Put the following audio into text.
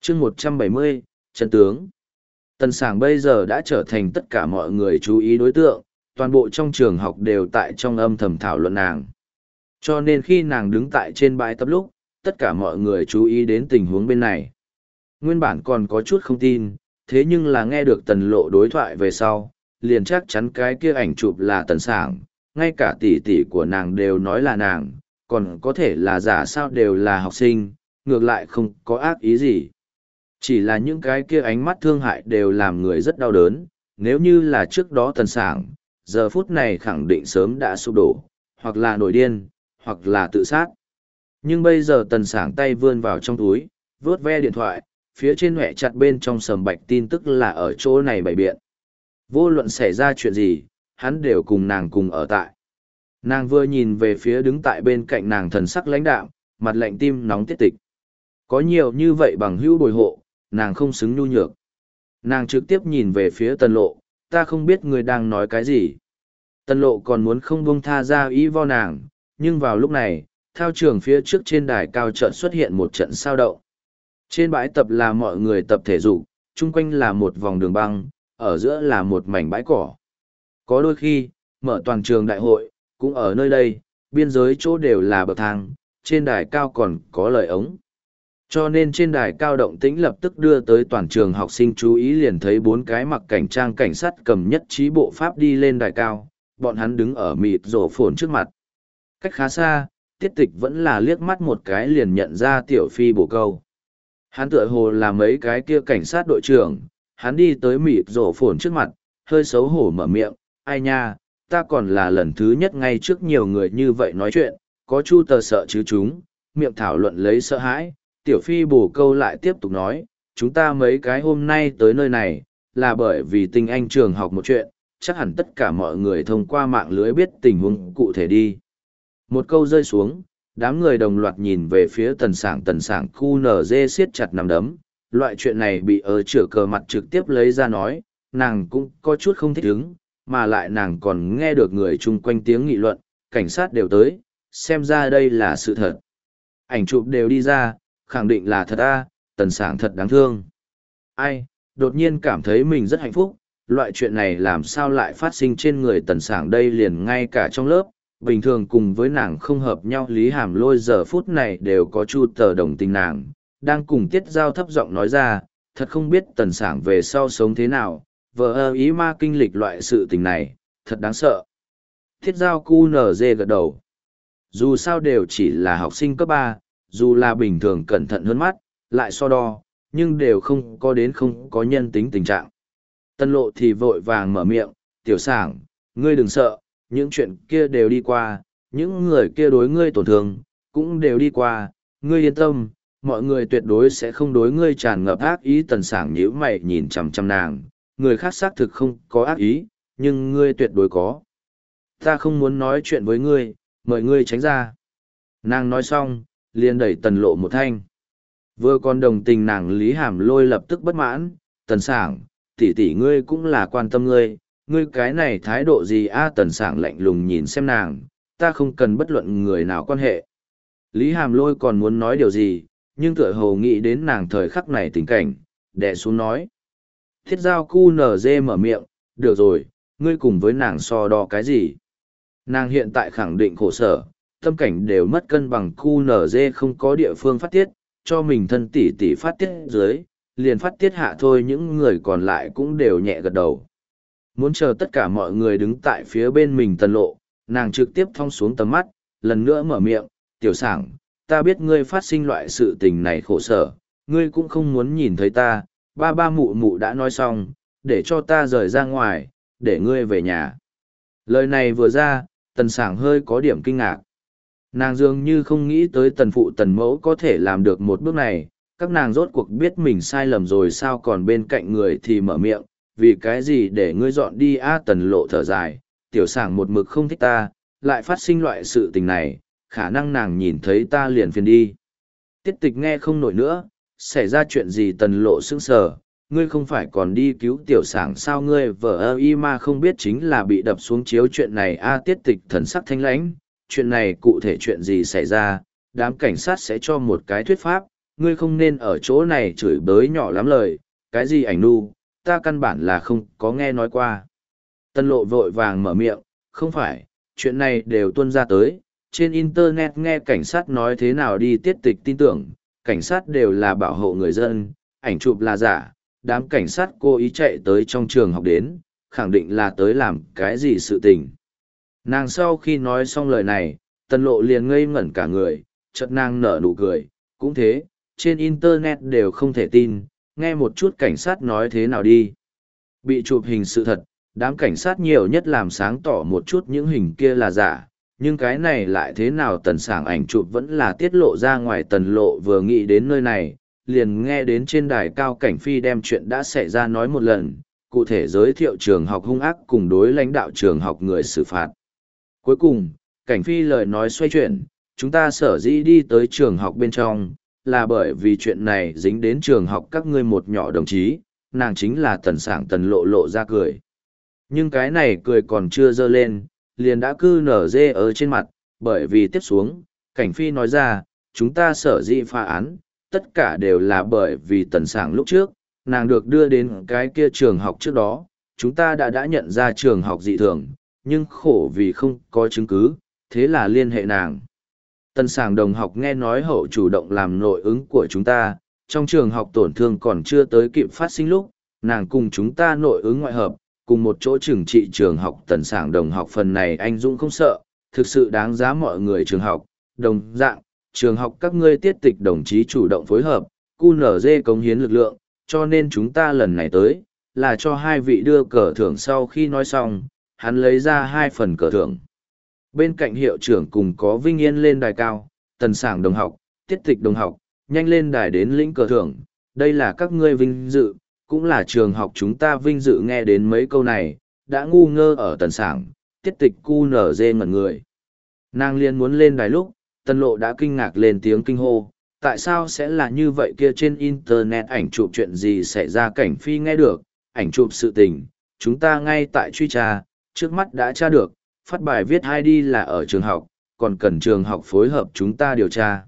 chương 170, chân tướng. Tần Sảng bây giờ đã trở thành tất cả mọi người chú ý đối tượng, toàn bộ trong trường học đều tại trong âm thầm thảo luận nàng. Cho nên khi nàng đứng tại trên bãi tập lúc, tất cả mọi người chú ý đến tình huống bên này. Nguyên bản còn có chút không tin, thế nhưng là nghe được Tần Lộ đối thoại về sau, liền chắc chắn cái kia ảnh chụp là Tần Sảng, ngay cả tỷ tỷ của nàng đều nói là nàng, còn có thể là giả sao đều là học sinh, ngược lại không có ác ý gì. Chỉ là những cái kia ánh mắt thương hại đều làm người rất đau đớn, nếu như là trước đó Tần Sảng, giờ phút này khẳng định sớm đã sụp đổ, hoặc là nổi điên, hoặc là tự sát. Nhưng bây giờ Tần Sảng tay vươn vào trong túi, vướt ve điện thoại, phía trên hẹ chặt bên trong sầm bạch tin tức là ở chỗ này bày biện. Vô luận xảy ra chuyện gì, hắn đều cùng nàng cùng ở tại. Nàng vừa nhìn về phía đứng tại bên cạnh nàng thần sắc lãnh đạm, mặt lạnh tim nóng tiết tịch. Có nhiều như vậy bằng hữu bồi hộ, nàng không xứng nhu nhược. Nàng trực tiếp nhìn về phía Tần Lộ, ta không biết người đang nói cái gì. Tần Lộ còn muốn không buông tha ra ý vo nàng, nhưng vào lúc này, thao trường phía trước trên đài cao trận xuất hiện một trận sao động. Trên bãi tập là mọi người tập thể dục, chung quanh là một vòng đường băng, ở giữa là một mảnh bãi cỏ. Có đôi khi, mở toàn trường đại hội, cũng ở nơi đây, biên giới chỗ đều là bậc thang, trên đài cao còn có lời ống. Cho nên trên đài cao động tĩnh lập tức đưa tới toàn trường học sinh chú ý, liền thấy bốn cái mặc cảnh trang cảnh sát cầm nhất trí bộ pháp đi lên đài cao, bọn hắn đứng ở mịt rổ phồn trước mặt. Cách khá xa, Tiết Tịch vẫn là liếc mắt một cái liền nhận ra Tiểu Phi bổ câu. Hắn tựa hồ là mấy cái kia cảnh sát đội trưởng, hắn đi tới mịt rổ phồn trước mặt, hơi xấu hổ mở miệng, ai nha, ta còn là lần thứ nhất ngay trước nhiều người như vậy nói chuyện, có chu tờ sợ chứ chúng, miệng thảo luận lấy sợ hãi. Tiểu Phi bổ câu lại tiếp tục nói, chúng ta mấy cái hôm nay tới nơi này, là bởi vì Tinh Anh trường học một chuyện, chắc hẳn tất cả mọi người thông qua mạng lưới biết tình huống cụ thể đi. Một câu rơi xuống, đám người đồng loạt nhìn về phía Tần Sảng khu NG siết chặt nắm đấm, loại chuyện này bị ở chửa cờ mặt trực tiếp lấy ra nói, nàng cũng có chút không thích ứng, mà lại nàng còn nghe được người chung quanh tiếng nghị luận, cảnh sát đều tới, xem ra đây là sự thật. Ảnh chụp đều đi ra, khẳng định là thật Tần Sảng thật đáng thương. Ai, đột nhiên cảm thấy mình rất hạnh phúc, loại chuyện này làm sao lại phát sinh trên người Tần Sảng đây liền ngay cả trong lớp, bình thường cùng với nàng không hợp nhau Lý Hàm Lôi giờ phút này đều có chu tờ đồng tình nàng, đang cùng Tiết Giao thấp giọng nói ra, thật không biết Tần Sảng về sau sống thế nào, vợ ý ma kinh lịch loại sự tình này, thật đáng sợ. Tiết Giao cu nở dê gật đầu. Dù sao đều chỉ là học sinh cấp 3, dù là bình thường cẩn thận hơn mắt, lại so đo, nhưng đều không có đến không có nhân tính tình trạng. Tân Lộ thì vội vàng mở miệng, Tiểu Sảng, ngươi đừng sợ, những chuyện kia đều đi qua, những người kia đối ngươi tổn thương, cũng đều đi qua, ngươi yên tâm, mọi người tuyệt đối sẽ không đối ngươi tràn ngập ác ý. Tần Sảng nhíu mày nhìn chằm chằm nàng, người khác xác thực không có ác ý, nhưng ngươi tuyệt đối có. Ta không muốn nói chuyện với ngươi, mời ngươi tránh ra. Nàng nói xong, liền đẩy Tần Lộ một thanh. Vừa còn đồng tình nàng Lý Hàm Lôi lập tức bất mãn, Tần Sảng, tỷ tỷ ngươi cũng là quan tâm ngươi cái này thái độ gì Tần Sảng lạnh lùng nhìn xem nàng, ta không cần bất luận người nào quan hệ. Lý Hàm Lôi còn muốn nói điều gì, nhưng tựa hồ nghĩ đến nàng thời khắc này tình cảnh, đè xuống nói. Thiết Giao cu nở dê mở miệng, được rồi, ngươi cùng với nàng so đo cái gì? Nàng hiện tại khẳng định khổ sở, tâm cảnh đều mất cân bằng, cu nở dê không có địa phương phát tiết, cho mình thân tỷ tỷ phát tiết dưới, liền phát tiết hạ thôi. Những người còn lại cũng đều nhẹ gật đầu. Muốn chờ tất cả mọi người đứng tại phía bên mình Tần Lộ, nàng trực tiếp thong xuống tầm mắt, lần nữa mở miệng, Tiểu Sảng, ta biết ngươi phát sinh loại sự tình này khổ sở, ngươi cũng không muốn nhìn thấy ta, ba mụ mụ đã nói xong, để cho ta rời ra ngoài, để ngươi về nhà. Lời này vừa ra, Tần Sảng hơi có điểm kinh ngạc. Nàng dường như không nghĩ tới tần phụ tần mẫu có thể làm được một bước này, các nàng rốt cuộc biết mình sai lầm rồi sao, còn bên cạnh người thì mở miệng, vì cái gì để ngươi dọn đi Tần Lộ thở dài, Tiểu Sảng một mực không thích ta, lại phát sinh loại sự tình này, khả năng nàng nhìn thấy ta liền phiền đi. Tiết Tịch nghe không nổi nữa, xảy ra chuyện gì? Tần Lộ sững sờ, ngươi không phải còn đi cứu Tiểu Sảng sao, ngươi vợ y mà không biết chính là bị đập xuống chiếu chuyện này Tiết Tịch thần sắc thanh lãnh, chuyện này cụ thể chuyện gì xảy ra, đám cảnh sát sẽ cho một cái thuyết pháp, ngươi không nên ở chỗ này chửi bới nhỏ lắm lời, cái gì ảnh nu, ta căn bản là không có nghe nói qua. Tân lộ vội vàng mở miệng, không phải, chuyện này đều tuân ra tới, trên internet nghe cảnh sát nói thế nào đi tiết tịch tin tưởng, cảnh sát đều là bảo hộ người dân, ảnh chụp là giả, đám cảnh sát cố ý chạy tới trong trường học đến, khẳng định là tới làm cái gì sự tình. Nàng sau khi nói xong lời này, Tân lộ liền ngây ngẩn cả người, chợt nàng nở nụ cười, cũng thế, trên internet đều không thể tin, nghe một chút cảnh sát nói thế nào đi. Bị chụp hình sự thật, đám cảnh sát nhiều nhất làm sáng tỏ một chút những hình kia là giả, nhưng cái này lại thế nào tần sảng ảnh chụp vẫn là tiết lộ ra ngoài. Tần lộ vừa nghĩ đến nơi này, liền nghe đến trên đài cao cảnh phi đem chuyện đã xảy ra nói một lần, cụ thể giới thiệu trường học hung ác cùng đối lãnh đạo trường học người xử phạt. Cuối cùng, cảnh phi lời nói xoay chuyển, chúng ta sở dĩ đi tới trường học bên trong, là bởi vì chuyện này dính đến trường học các ngươi một nhỏ đồng chí, nàng chính là tần sảng. Tần lộ lộ ra cười. Nhưng cái này cười còn chưa dơ lên, liền đã cư nở dê ở trên mặt, bởi vì tiếp xuống, cảnh phi nói ra, chúng ta sở dĩ phá án, tất cả đều là bởi vì tần sảng lúc trước, nàng được đưa đến cái kia trường học trước đó, chúng ta đã nhận ra trường học dị thường, nhưng khổ vì không có chứng cứ, thế là liên hệ nàng. Tần sảng đồng học nghe nói hậu chủ động làm nội ứng của chúng ta, trong trường học tổn thương còn chưa tới kịp phát sinh lúc, nàng cùng chúng ta nội ứng ngoại hợp, cùng một chỗ trừng trị trường học. Tần sảng đồng học phần này anh dũng không sợ, thực sự đáng giá mọi người trường học, đồng dạng, trường học các ngươi tiết tịch đồng chí chủ động phối hợp, QNZ cống hiến lực lượng, cho nên chúng ta lần này tới, là cho hai vị đưa cờ thưởng. Sau khi nói xong, hắn lấy ra 2 phần cờ thưởng. Bên cạnh hiệu trưởng cùng có Vinh Yên lên đài cao, tần sảng đồng học, tiết tịch đồng học, nhanh lên đài đến lĩnh cờ thưởng, đây là các ngươi vinh dự, cũng là trường học chúng ta vinh dự. Nghe đến mấy câu này, đã ngu ngơ ở tần sảng, tiết tịch QNZ ngẩn người. Nàng liên muốn lên đài lúc, tần lộ đã kinh ngạc lên tiếng kinh hô, tại sao sẽ là như vậy kia, trên internet ảnh chụp chuyện gì xảy ra. Cảnh phi nghe được, ảnh chụp sự tình, chúng ta ngay tại truy tra, trước mắt đã tra được, phát bài viết ID là ở trường học, còn cần trường học phối hợp chúng ta điều tra.